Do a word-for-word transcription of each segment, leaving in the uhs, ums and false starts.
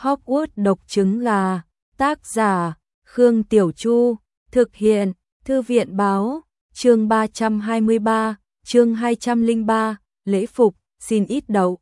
Hogwarts độc trứng gà, tác giả, Khương Tiểu Chu, thực hiện, Thư viện báo, chương ba trăm hai mươi ba, chương hai trăm lẻ ba, lễ phục, xin ít đậu.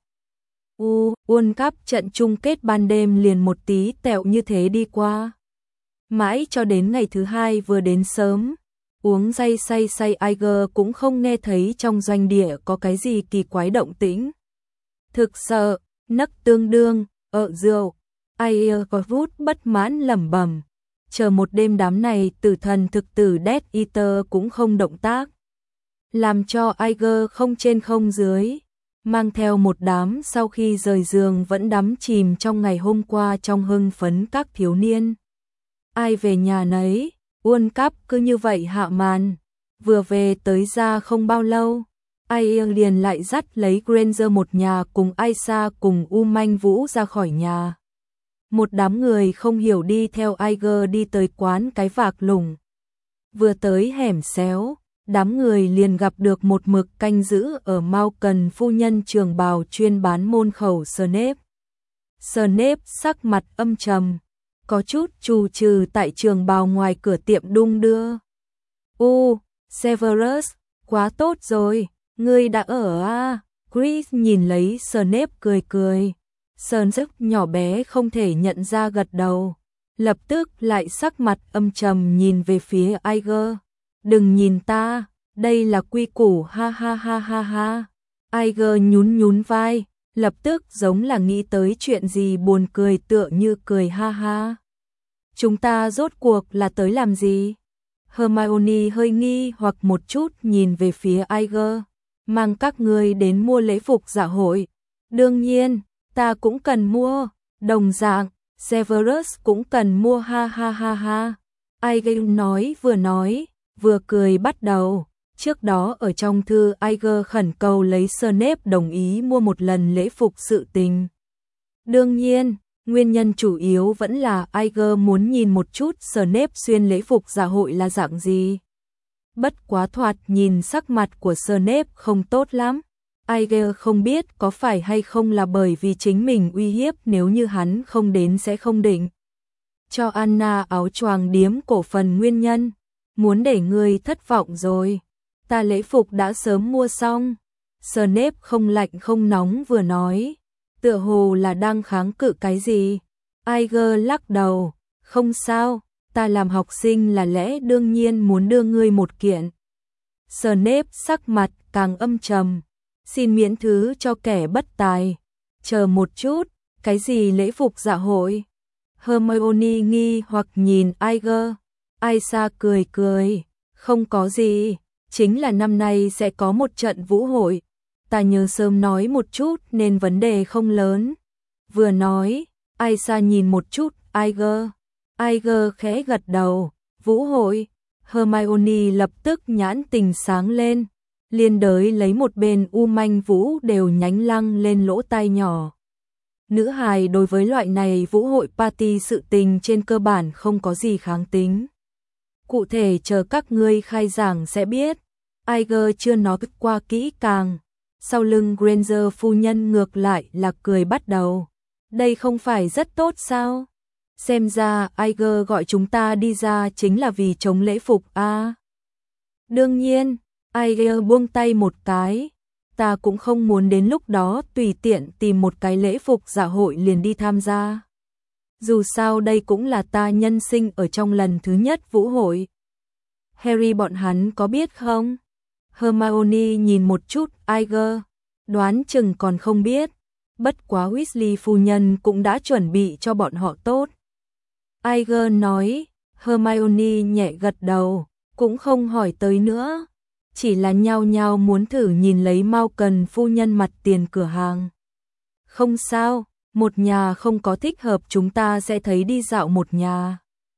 U, World Cup trận chung kết ban đêm liền một tí tẹo như thế đi qua. Mãi cho đến ngày thứ hai vừa đến sớm, uống say say say Iger cũng không nghe thấy trong doanh địa có cái gì kỳ quái động tĩnh. Thực sợ, nấc tương đương, ợ rượu, Iger có vút bất mãn lẩm bẩm. Chờ một đêm đám này tử thần thực tử Death Eater cũng không động tác. Làm cho Iger không trên không dưới, mang theo một đám sau khi rời giường vẫn đắm chìm trong ngày hôm qua trong hưng phấn các thiếu niên. Ai về nhà nấy, World Cup cứ như vậy hạ màn. Vừa về tới ra không bao lâu, Iger liền lại dắt lấy Granger một nhà cùng Aisa cùng U Manh Vũ ra khỏi nhà. Một đám người không hiểu đi theo Iger đi tới quán cái vạc lủng. Vừa tới hẻm xéo, đám người liền gặp được một mực canh giữ ở Malcolm phu nhân trường bào chuyên bán môn khẩu Snape. Snape sắc mặt âm trầm, có chút trù trừ tại trường bào ngoài cửa tiệm đung đưa. U, Severus, quá tốt rồi, ngươi đã ở à? Chris nhìn lấy Snape cười cười. Snape nhỏ bé không thể nhận ra gật đầu, lập tức lại sắc mặt âm trầm nhìn về phía Iger. Đừng nhìn ta, đây là quy củ ha ha ha ha ha. Iger nhún nhún vai, lập tức giống là nghĩ tới chuyện gì buồn cười tựa như cười ha ha. Chúng ta rốt cuộc là tới làm gì? Hermione hơi nghi hoặc một chút nhìn về phía Iger. Mang các ngươi đến mua lễ phục dạ hội. Đương nhiên, ta cũng cần mua. Đồng dạng, Severus cũng cần mua ha ha ha ha. Iger nói vừa nói, vừa cười bắt đầu. Trước đó ở trong thư Iger khẩn cầu lấy Snape đồng ý mua một lần lễ phục sự tình. Đương nhiên, nguyên nhân chủ yếu vẫn là Iger muốn nhìn một chút Snape xuyên lễ phục dạ hội là dạng gì. Bất quá thoạt nhìn sắc mặt của Snape không tốt lắm. Iger không biết có phải hay không là bởi vì chính mình uy hiếp nếu như hắn không đến sẽ không định cho Anna áo choàng điếm cổ phần nguyên nhân. Muốn để ngươi thất vọng rồi. Ta lễ phục đã sớm mua xong. Snape không lạnh không nóng vừa nói. Tựa hồ là đang kháng cự cái gì. Iger lắc đầu. Không sao, ta làm học sinh là lẽ đương nhiên muốn đưa ngươi một kiện. Snape sắc mặt càng âm trầm. Xin miễn thứ cho kẻ bất tài. Chờ một chút, cái gì lễ phục dạ hội? Hermione nghi hoặc nhìn Iger. Aisa cười cười, không có gì, chính là năm nay sẽ có một trận vũ hội. Ta nhớ sớm nói một chút nên vấn đề không lớn. Vừa nói, Aisa nhìn một chút Iger. Iger khẽ gật đầu, vũ hội. Hermione lập tức nhãn tình sáng lên, liên đới lấy một bên U Manh Vũ đều nhánh lăng lên lỗ tai nhỏ. Nữ hài đối với loại này vũ hội party sự tình trên cơ bản không có gì kháng tính. Cụ thể chờ các ngươi khai giảng sẽ biết. Iger chưa nói qua kỹ càng. Sau lưng Granger phu nhân ngược lại là cười bắt đầu. Đây không phải rất tốt sao? Xem ra Iger gọi chúng ta đi ra chính là vì chống lễ phục à? Đương nhiên, Iger buông tay một cái. Ta cũng không muốn đến lúc đó tùy tiện tìm một cái lễ phục dạ hội liền đi tham gia. Dù sao đây cũng là ta nhân sinh ở trong lần thứ nhất vũ hội. Harry bọn hắn có biết không? Hermione nhìn một chút Iger, đoán chừng còn không biết. Bất quá Weasley phu nhân cũng đã chuẩn bị cho bọn họ tốt. Iger nói, Hermione nhẹ gật đầu, cũng không hỏi tới nữa. Chỉ là nhao nhao muốn thử nhìn lấy Malcolm phu nhân mặt tiền cửa hàng. Không sao. Một nhà không có thích hợp chúng ta sẽ thấy đi dạo một nhà.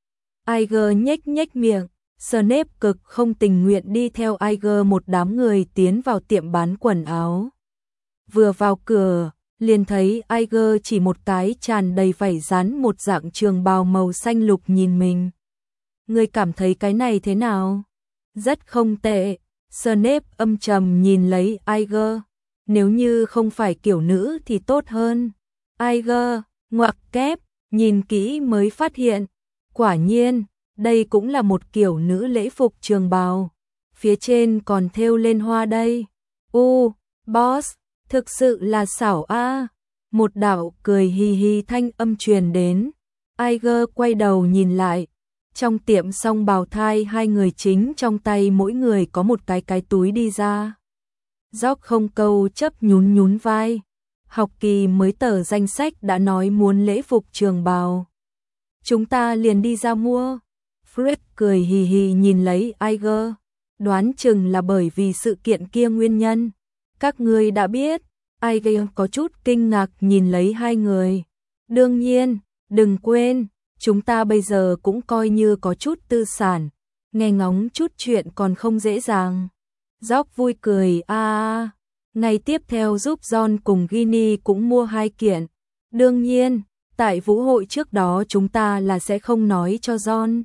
Iger nhếch nhếch miệng. Snape cực không tình nguyện đi theo Iger một đám người tiến vào tiệm bán quần áo. Vừa vào cửa, liền thấy Iger chỉ một cái tràn đầy vảy rắn một dạng trường bào màu xanh lục nhìn mình. Ngươi cảm thấy cái này thế nào? Rất không tệ. Snape âm trầm nhìn lấy Iger. Nếu như không phải kiểu nữ thì tốt hơn. Iger, ngoặc kép, nhìn kỹ mới phát hiện, quả nhiên, đây cũng là một kiểu nữ lễ phục trường bào, phía trên còn thêu lên hoa đây. U, boss, thực sự là xảo a. Một đạo cười hì hì thanh âm truyền đến. Iger quay đầu nhìn lại, trong tiệm song bào thai hai người chính trong tay mỗi người có một cái cái túi đi ra. Gióc không câu chấp nhún nhún vai. Học kỳ mới tờ danh sách đã nói muốn lễ phục trường bào. Chúng ta liền đi ra mua. Fred cười hì hì nhìn lấy Iger. Đoán chừng là bởi vì sự kiện kia nguyên nhân. Các ngươi đã biết. Iger có chút kinh ngạc nhìn lấy hai người. Đương nhiên, đừng quên, chúng ta bây giờ cũng coi như có chút tư sản. Nghe ngóng chút chuyện còn không dễ dàng. Gióc vui cười a a. Ngày tiếp theo giúp John cùng Ginny cũng mua hai kiện. Đương nhiên, tại vũ hội trước đó chúng ta là sẽ không nói cho John.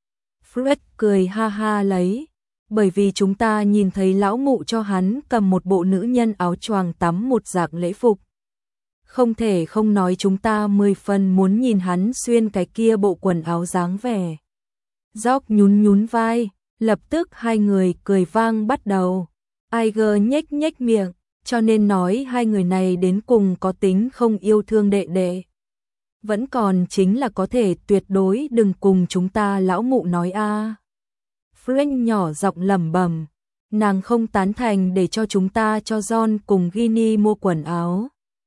Fred cười ha ha lấy. Bởi vì chúng ta nhìn thấy lão mụ cho hắn cầm một bộ nữ nhân áo choàng tắm một dạng lễ phục. Không thể không nói chúng ta mười phần muốn nhìn hắn xuyên cái kia bộ quần áo dáng vẻ. Gióc nhún nhún vai, lập tức hai người cười vang bắt đầu. Iger nhếch nhếch miệng, cho nên nói hai người này đến cùng có tính không yêu thương đệ đệ. Vẫn còn chính là có thể tuyệt đối đừng cùng chúng ta lão mụ nói a. À. Frank nhỏ giọng lẩm bẩm, nàng không tán thành để cho chúng ta cho John cùng Ginny mua quần áo.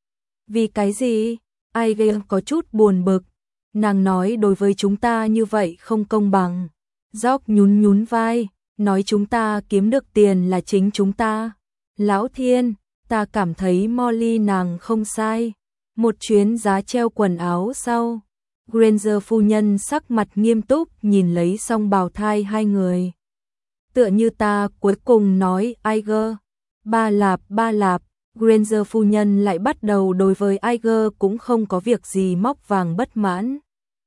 Vì cái gì? Iger có chút buồn bực. Nàng nói đối với chúng ta như vậy không công bằng. Gióc nhún nhún vai, nói chúng ta kiếm được tiền là chính chúng ta. Lão thiên, ta cảm thấy Molly nàng không sai. Một chuyến giá treo quần áo sau. Granger phu nhân sắc mặt nghiêm túc nhìn lấy song bào thai hai người. Tựa như ta cuối cùng nói Iger. Ba lạp ba lạp. Granger phu nhân lại bắt đầu đối với Iger cũng không có việc gì móc vàng bất mãn.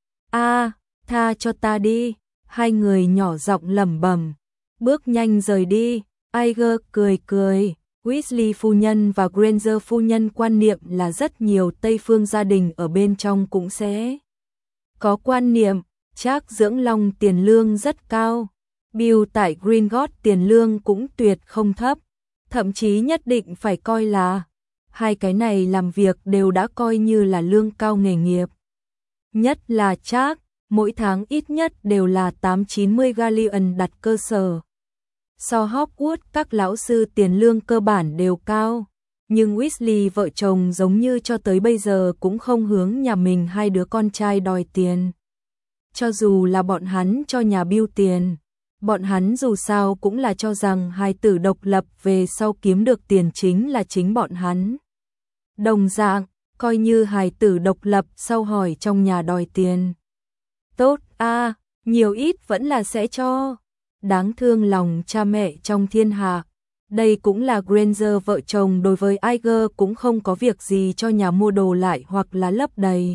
A, tha cho ta đi. Hai người nhỏ giọng lẩm bẩm, bước nhanh rời đi. Iger cười cười. Weasley phu nhân và Granger phu nhân quan niệm là rất nhiều Tây phương gia đình ở bên trong cũng sẽ có quan niệm, Trác Dưỡng Long tiền lương rất cao. Bill tại Gringotts tiền lương cũng tuyệt không thấp, thậm chí nhất định phải coi là hai cái này làm việc đều đã coi như là lương cao nghề nghiệp. Nhất là Trác, mỗi tháng ít nhất đều là tám chín mươi galleon đặt cơ sở. So Hogwarts các lão sư tiền lương cơ bản đều cao, nhưng Weasley vợ chồng giống như cho tới bây giờ cũng không hướng nhà mình hai đứa con trai đòi tiền. Cho dù là bọn hắn cho nhà Bill tiền, bọn hắn dù sao cũng là cho rằng hài tử độc lập về sau kiếm được tiền chính là chính bọn hắn. Đồng dạng, coi như hài tử độc lập sau hỏi trong nhà đòi tiền. Tốt a, à, nhiều ít vẫn là sẽ cho. Đáng thương lòng cha mẹ trong thiên hạ. Đây cũng là Granger vợ chồng đối với Iger cũng không có việc gì cho nhà mua đồ lại hoặc là lấp đầy.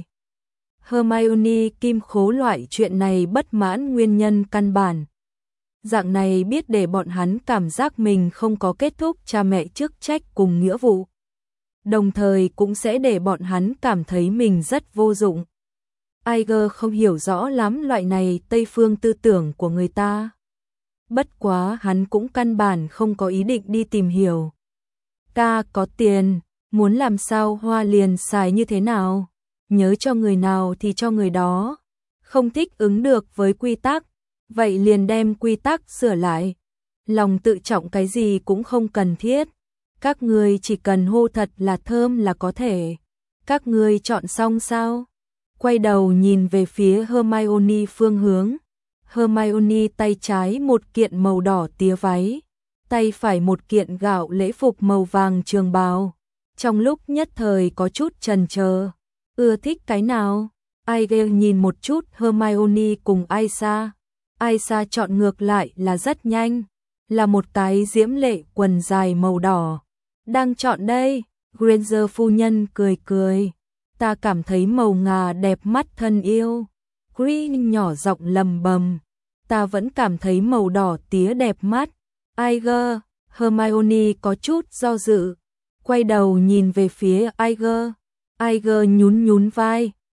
Hermione kim khố loại chuyện này bất mãn nguyên nhân căn bản. Dạng này biết để bọn hắn cảm giác mình không có kết thúc cha mẹ chức trách cùng nghĩa vụ. Đồng thời cũng sẽ để bọn hắn cảm thấy mình rất vô dụng. Iger không hiểu rõ lắm loại này Tây phương tư tưởng của người ta. Bất quá hắn cũng căn bản không có ý định đi tìm hiểu. Ca có tiền, muốn làm sao hoa liền xài như thế nào, nhớ cho người nào thì cho người đó. Không thích ứng được với quy tắc, vậy liền đem quy tắc sửa lại. Lòng tự trọng cái gì cũng không cần thiết. Các người chỉ cần hô thật là thơm là có thể. Các người chọn xong sao? Quay đầu nhìn về phía Hermione phương hướng. Hermione tay trái một kiện màu đỏ tía váy, tay phải một kiện gạo lễ phục màu vàng trường bào. Trong lúc nhất thời có chút chần chờ, ưa thích cái nào? Iger nhìn một chút Hermione cùng Aisa. Aisa chọn ngược lại là rất nhanh, là một cái diễm lệ quần dài màu đỏ. Đang chọn đây, Granger phu nhân cười cười. Ta cảm thấy màu ngà đẹp mắt thân yêu. Green nhỏ giọng lầm bầm. Ta vẫn cảm thấy màu đỏ tía đẹp mắt. Iger, Hermione có chút do dự. Quay đầu nhìn về phía Iger. Iger nhún nhún vai,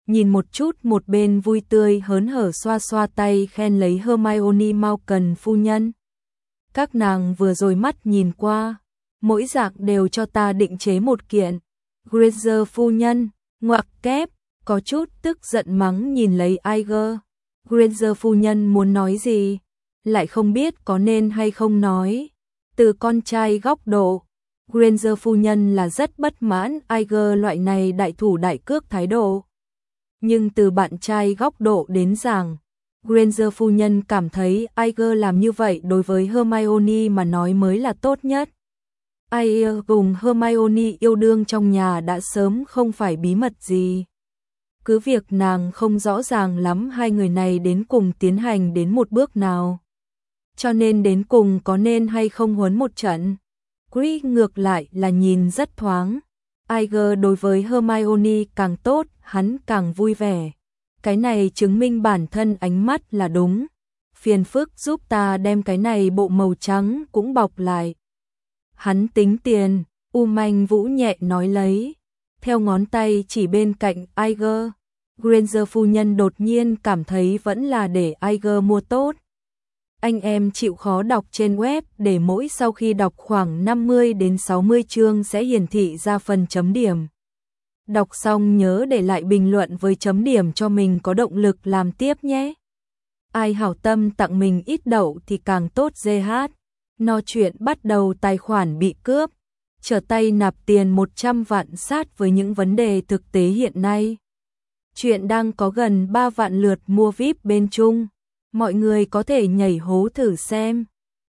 nhìn một chút một bên vui tươi hớn hở xoa xoa tay khen lấy Hermione Malkin phu nhân. Các nàng vừa rồi mắt nhìn qua, mỗi dạng đều cho ta định chế một kiện. Granger phu nhân, ngoặc kép, có chút tức giận mắng nhìn lấy Iger. Granger phu nhân muốn nói gì, lại không biết có nên hay không nói. Từ con trai góc độ, Granger phu nhân là rất bất mãn Iger loại này đại thủ đại cước thái độ. Nhưng từ bạn trai góc độ đến giảng, Granger phu nhân cảm thấy Iger làm như vậy đối với Hermione mà nói mới là tốt nhất. Iger cùng Hermione yêu đương trong nhà đã sớm không phải bí mật gì. Cứ việc nàng không rõ ràng lắm hai người này đến cùng tiến hành đến một bước nào. Cho nên đến cùng có nên hay không huấn một trận. Cree ngược lại là nhìn rất thoáng. Iger đối với Hermione càng tốt, hắn càng vui vẻ. Cái này chứng minh bản thân ánh mắt là đúng. Phiền phức giúp ta đem cái này bộ màu trắng cũng bọc lại. Hắn tính tiền, U Manh Vũ nhẹ nói lấy. Theo ngón tay chỉ bên cạnh Iger. Granger phu nhân đột nhiên cảm thấy vẫn là để Iger mua tốt. Anh em chịu khó đọc trên web để mỗi sau khi đọc khoảng năm mươi đến sáu mươi chương sẽ hiển thị ra phần chấm điểm. Đọc xong nhớ để lại bình luận với chấm điểm cho mình có động lực làm tiếp nhé. Ai hảo tâm tặng mình ít đậu thì càng tốt giê hát. No chuyện bắt đầu tài khoản bị cướp. Trở tay nạp tiền một trăm vạn sát với những vấn đề thực tế hiện nay. Chuyện đang có gần ba vạn lượt mua víp bên Trung. Mọi người có thể nhảy hố thử xem.